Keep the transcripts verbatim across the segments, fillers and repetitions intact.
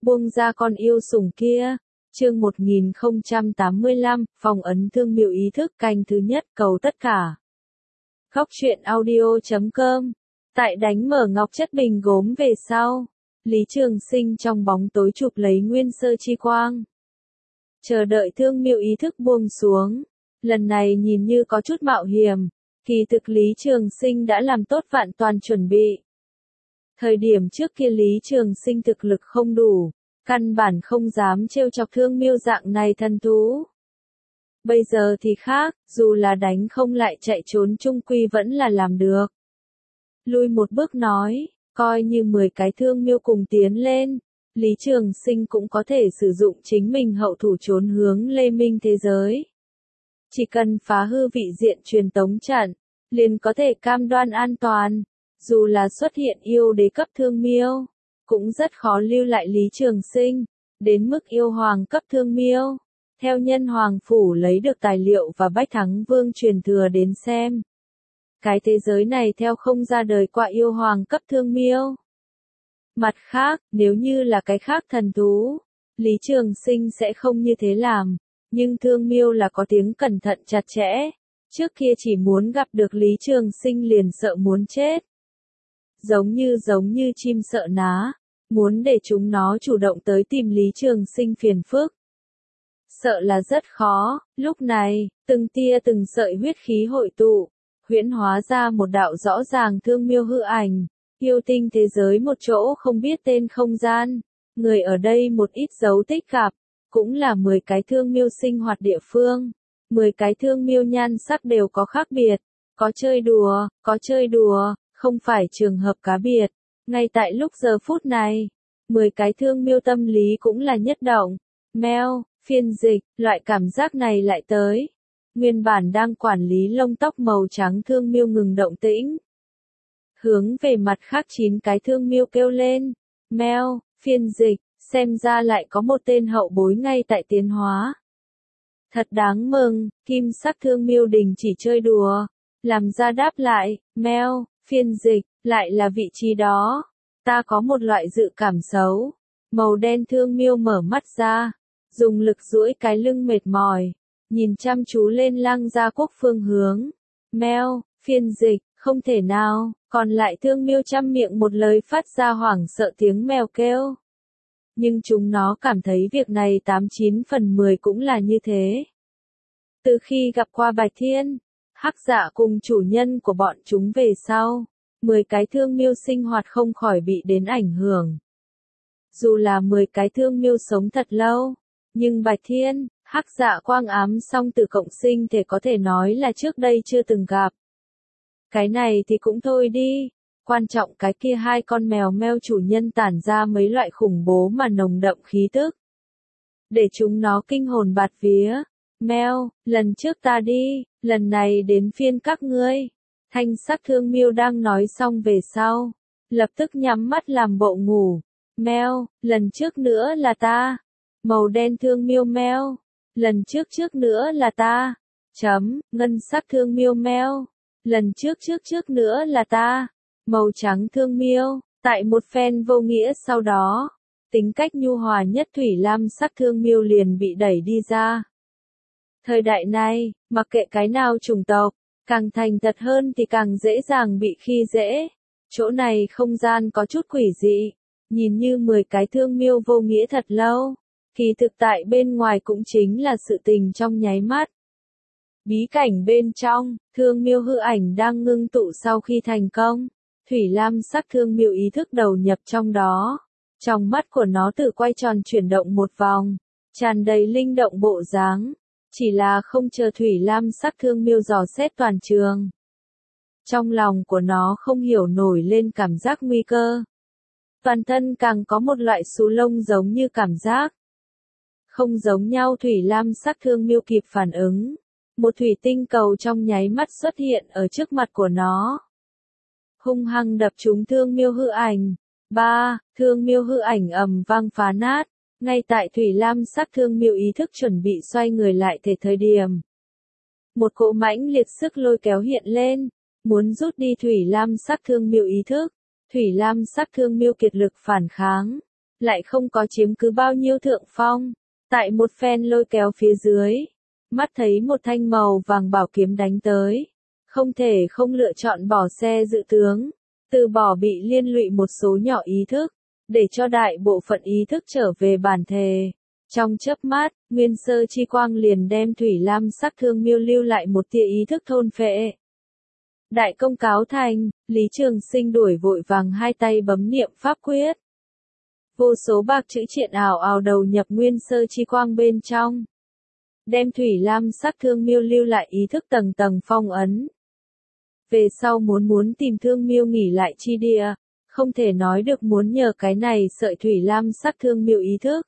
buông ra con yêu sủng kia. Chương một nghìn không trăm tám mươi lăm, phong ấn thương miêu ý thức canh thứ nhất cầu tất cả. Khóc chuyện audio chấm com. Tại đánh mở ngọc chất bình gốm về sau, Lý Trường Sinh trong bóng tối chụp lấy nguyên sơ chi quang. Chờ đợi thương miêu ý thức buông xuống. Lần này nhìn như có chút mạo hiểm, kỳ thực Lý Trường Sinh đã làm tốt vạn toàn chuẩn bị. Thời điểm trước kia Lý Trường Sinh thực lực không đủ, căn bản không dám trêu chọc thương miêu dạng này thần thú. Bây giờ thì khác, dù là đánh không lại chạy trốn chung quy vẫn là làm được. Lui một bước nói, coi như mười cái thương miêu cùng tiến lên, Lý Trường Sinh cũng có thể sử dụng chính mình hậu thủ trốn hướng Lê Minh thế giới. Chỉ cần phá hư vị diện truyền tống trận, liền có thể cam đoan an toàn. Dù là xuất hiện yêu đế cấp thương miêu, cũng rất khó lưu lại Lý Trường Sinh, đến mức yêu hoàng cấp thương miêu. Theo nhân hoàng phủ lấy được tài liệu và Bách Thắng Vương truyền thừa đến xem. Cái thế giới này theo không ra đời qua yêu hoàng cấp thương miêu. Mặt khác, nếu như là cái khác thần thú, Lý Trường Sinh sẽ không như thế làm, nhưng thương miêu là có tiếng cẩn thận chặt chẽ. Trước kia chỉ muốn gặp được Lý Trường Sinh liền sợ muốn chết. Giống như giống như chim sợ ná, muốn để chúng nó chủ động tới tìm Lý Trường Sinh phiền phức. Sợ là rất khó, lúc này, từng tia từng sợi huyết khí hội tụ, huyễn hóa ra một đạo rõ ràng thương miêu hư ảnh, yêu tinh thế giới một chỗ không biết tên không gian, người ở đây một ít dấu tích gặp, cũng là mười cái thương miêu sinh hoạt địa phương, mười cái thương miêu nhan sắc đều có khác biệt, có chơi đùa, có chơi đùa, không phải trường hợp cá biệt, ngay tại lúc giờ phút này, mười cái thương miêu tâm lý cũng là nhất động, meo. Phiên dịch, loại cảm giác này lại tới. Nguyên bản đang quản lý lông tóc màu trắng thương miêu ngừng động tĩnh. Hướng về mặt khác chín cái thương miêu kêu lên. Meo, phiên dịch, xem ra lại có một tên hậu bối ngay tại tiến hóa. Thật đáng mừng, kim sắc thương miêu đình chỉ chơi đùa. Làm ra đáp lại, meo, phiên dịch, lại là vị trí đó. Ta có một loại dự cảm xấu. Màu đen thương miêu mở mắt ra. Dùng lực duỗi cái lưng mệt mỏi, nhìn chăm chú lên Lăng Gia Quốc phương hướng. Meo, phiên dịch, không thể nào, còn lại thương miêu trăm miệng một lời phát ra hoảng sợ tiếng mèo kêu. Nhưng chúng nó cảm thấy việc này tám chín phần mười cũng là như thế. Từ khi gặp qua Bạch Thiên, Hắc Dạ cùng chủ nhân của bọn chúng về sau, mười cái thương miêu sinh hoạt không khỏi bị đến ảnh hưởng. Dù là mười cái thương miêu sống thật lâu, nhưng Bạch Thiên, Hắc Dạ quang ám song tử cộng sinh thể có thể nói là trước đây chưa từng gặp. Cái này thì cũng thôi đi, quan trọng cái kia hai con mèo meo chủ nhân tản ra mấy loại khủng bố mà nồng đậm khí tức. Để chúng nó kinh hồn bạt vía. Meo, lần trước ta đi, lần này đến phiên các ngươi. Thanh sắc thương miêu đang nói xong về sau, lập tức nhắm mắt làm bộ ngủ. Meo, lần trước nữa là ta. Màu đen thương miêu meo. Lần trước trước nữa là ta. Chấm, ngân sắc thương miêu meo. Lần trước trước trước nữa là ta. Màu trắng thương miêu. Tại một phen vô nghĩa sau đó, tính cách nhu hòa nhất thủy lam sắc thương miêu liền bị đẩy đi ra. Thời đại này, mặc kệ cái nào chủng tộc, càng thành thật hơn thì càng dễ dàng bị khi dễ. Chỗ này không gian có chút quỷ dị, nhìn như mười cái thương miêu vô nghĩa thật lâu. Kỳ thực tại bên ngoài cũng chính là sự tình trong nháy mắt. Bí cảnh bên trong, thương miêu hư ảnh đang ngưng tụ sau khi thành công. Thủy lam sắc thương miêu ý thức đầu nhập trong đó. Trong mắt của nó tự quay tròn chuyển động một vòng, tràn đầy linh động bộ dáng. Chỉ là không chờ thủy lam sắc thương miêu dò xét toàn trường. Trong lòng của nó không hiểu nổi lên cảm giác nguy cơ. Toàn thân càng có một loại xù lông giống như cảm giác. Không giống nhau thủy lam sắc thương miêu kịp phản ứng. Một thủy tinh cầu trong nháy mắt xuất hiện ở trước mặt của nó. Hung hăng đập trúng thương miêu hư ảnh. Ba, thương miêu hư ảnh ầm vang phá nát. Ngay tại thủy lam sắc thương miêu ý thức chuẩn bị xoay người lại thể thời điểm. Một cỗ mãnh liệt sức lôi kéo hiện lên. Muốn rút đi thủy lam sắc thương miêu ý thức. Thủy lam sắc thương miêu kiệt lực phản kháng. lại không có chiếm cứ bao nhiêu thượng phong. Tại một phen lôi kéo phía dưới, mắt thấy một thanh màu vàng bảo kiếm đánh tới, không thể không lựa chọn bỏ xe dự tướng, từ bỏ bị liên lụy một số nhỏ ý thức, để cho đại bộ phận ý thức trở về bản thể. Trong chớp mắt, nguyên sơ chi quang liền đem thủy lam sắc thương miêu lưu lại một tia ý thức thôn phệ. Đại công cáo thành, Lý Trường Sinh đuổi vội vàng hai tay bấm niệm pháp quyết. Vô số bạc chữ triện ảo ảo đầu nhập nguyên sơ chi quang bên trong. Đem thủy lam sắc thương miêu lưu lại ý thức tầng tầng phong ấn. Về sau muốn muốn tìm thương miêu nghỉ lại chi địa, không thể nói được muốn nhờ cái này sợi thủy lam sắc thương miêu ý thức.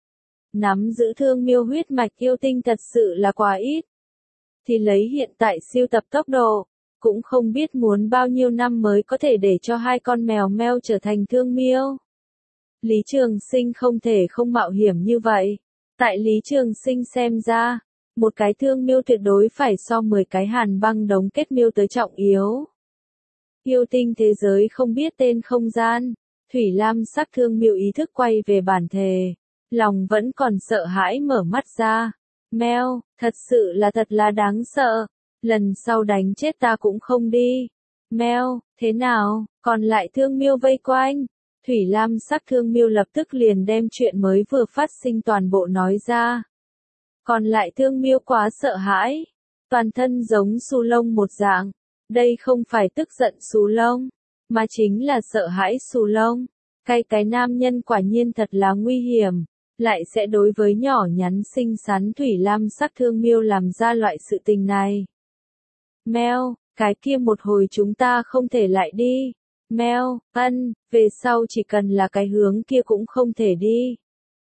Nắm giữ thương miêu huyết mạch yêu tinh thật sự là quá ít. Thì lấy hiện tại siêu tập tốc độ, cũng không biết muốn bao nhiêu năm mới có thể để cho hai con mèo meo trở thành thương miêu. Lý Trường Sinh không thể không mạo hiểm như vậy. Tại Lý Trường Sinh xem ra, một cái thương miêu tuyệt đối phải so mười cái hàn băng đống kết miêu tới trọng yếu. Yêu tinh thế giới không biết tên không gian, thủy lam sắc thương miêu ý thức quay về bản thể, lòng vẫn còn sợ hãi mở mắt ra. Meo, thật sự là thật là đáng sợ, lần sau đánh chết ta cũng không đi. Meo, thế nào, còn lại thương miêu vây quanh. Thủy lam sắc thương miêu lập tức liền đem chuyện mới vừa phát sinh toàn bộ nói ra. Còn lại thương miêu quá sợ hãi, toàn thân giống xù lông một dạng. Đây không phải tức giận xù lông, mà chính là sợ hãi xù lông. Cái cái nam nhân quả nhiên thật là nguy hiểm, lại sẽ đối với nhỏ nhắn xinh xắn thủy lam sắc thương miêu làm ra loại sự tình này. Meo, cái kia một hồi chúng ta không thể lại đi. Meo, ân, về sau chỉ cần là cái hướng kia cũng không thể đi.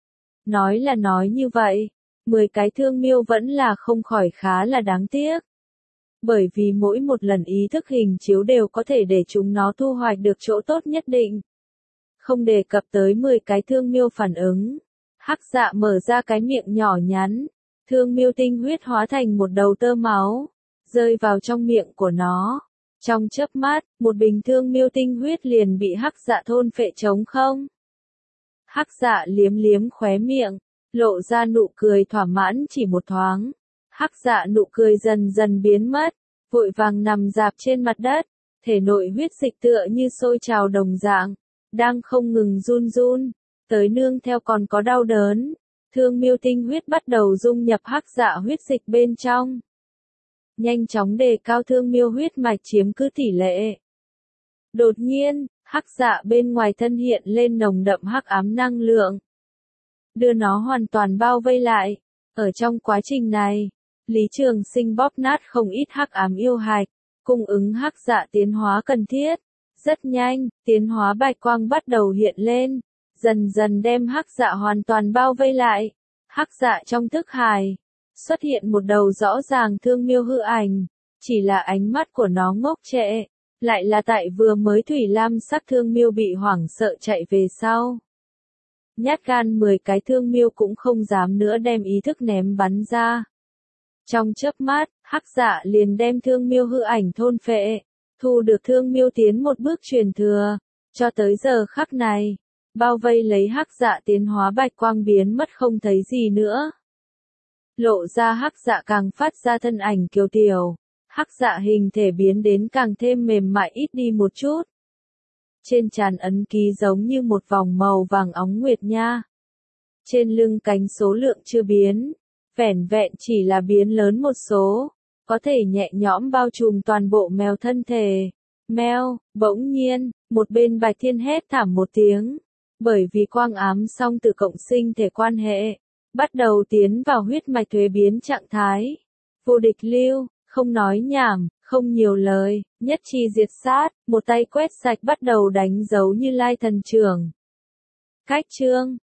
Nói là nói như vậy, mười cái thương miêu vẫn là không khỏi khá là đáng tiếc. Bởi vì mỗi một lần ý thức hình chiếu đều có thể để chúng nó thu hoạch được chỗ tốt nhất định. Không đề cập tới mười cái thương miêu phản ứng. Hắc Dạ mở ra cái miệng nhỏ nhắn, thương miêu tinh huyết hóa thành một đầu tơ máu, rơi vào trong miệng của nó. Trong chớp mắt, một bình thương miêu tinh huyết liền bị Hắc Dạ thôn phệ trống không. Hắc Dạ liếm liếm khóe miệng, lộ ra nụ cười thỏa mãn chỉ một thoáng. Hắc Dạ nụ cười dần dần biến mất, vội vàng nằm rạp trên mặt đất, thể nội huyết dịch tựa như sôi trào đồng dạng, đang không ngừng run run, tới nương theo còn có đau đớn. Thương miêu tinh huyết bắt đầu dung nhập Hắc Dạ huyết dịch bên trong. Nhanh chóng đề cao thương miêu huyết mạch chiếm cứ tỷ lệ. Đột nhiên, Hắc Dạ bên ngoài thân hiện lên nồng đậm hắc ám năng lượng, đưa nó hoàn toàn bao vây lại. Ở trong quá trình này, Lý Trường Sinh bóp nát không ít hắc ám yêu hạch, cung ứng Hắc Dạ tiến hóa cần thiết. Rất nhanh, tiến hóa bạch quang bắt đầu hiện lên, dần dần đem Hắc Dạ hoàn toàn bao vây lại. Hắc Dạ trong thức hải xuất hiện một đầu rõ ràng thương miêu hư ảnh, chỉ là ánh mắt của nó ngốc trệ, lại là tại vừa mới thủy lam sắc thương miêu bị hoảng sợ chạy về sau. Nhát gan mười cái thương miêu cũng không dám nữa đem ý thức ném bắn ra. Trong chớp mắt, Hắc Dạ liền đem thương miêu hư ảnh thôn phệ, thu được thương miêu tiến một bước truyền thừa, cho tới giờ khắc này, bao vây lấy Hắc Dạ tiến hóa bạch quang biến mất không thấy gì nữa. Lộ ra Hắc Dạ càng phát ra thân ảnh kiều tiểu, Hắc Dạ hình thể biến đến càng thêm mềm mại ít đi một chút. Trên trán ấn ký giống như một vòng màu vàng óng nguyệt nha. Trên lưng cánh số lượng chưa biến, vẻn vẹn chỉ là biến lớn một số, có thể nhẹ nhõm bao trùm toàn bộ mèo thân thể. Meo, bỗng nhiên, một bên Bạch Thiên hét thảm một tiếng, bởi vì quang ám song tử cộng sinh thể quan hệ, bắt đầu tiến vào huyết mạch thuế biến trạng thái. Vô địch lưu, không nói nhảm, không nhiều lời, nhất chi diệt sát, một tay quét sạch bắt đầu đánh dấu Như Lai thần trưởng. Cách chương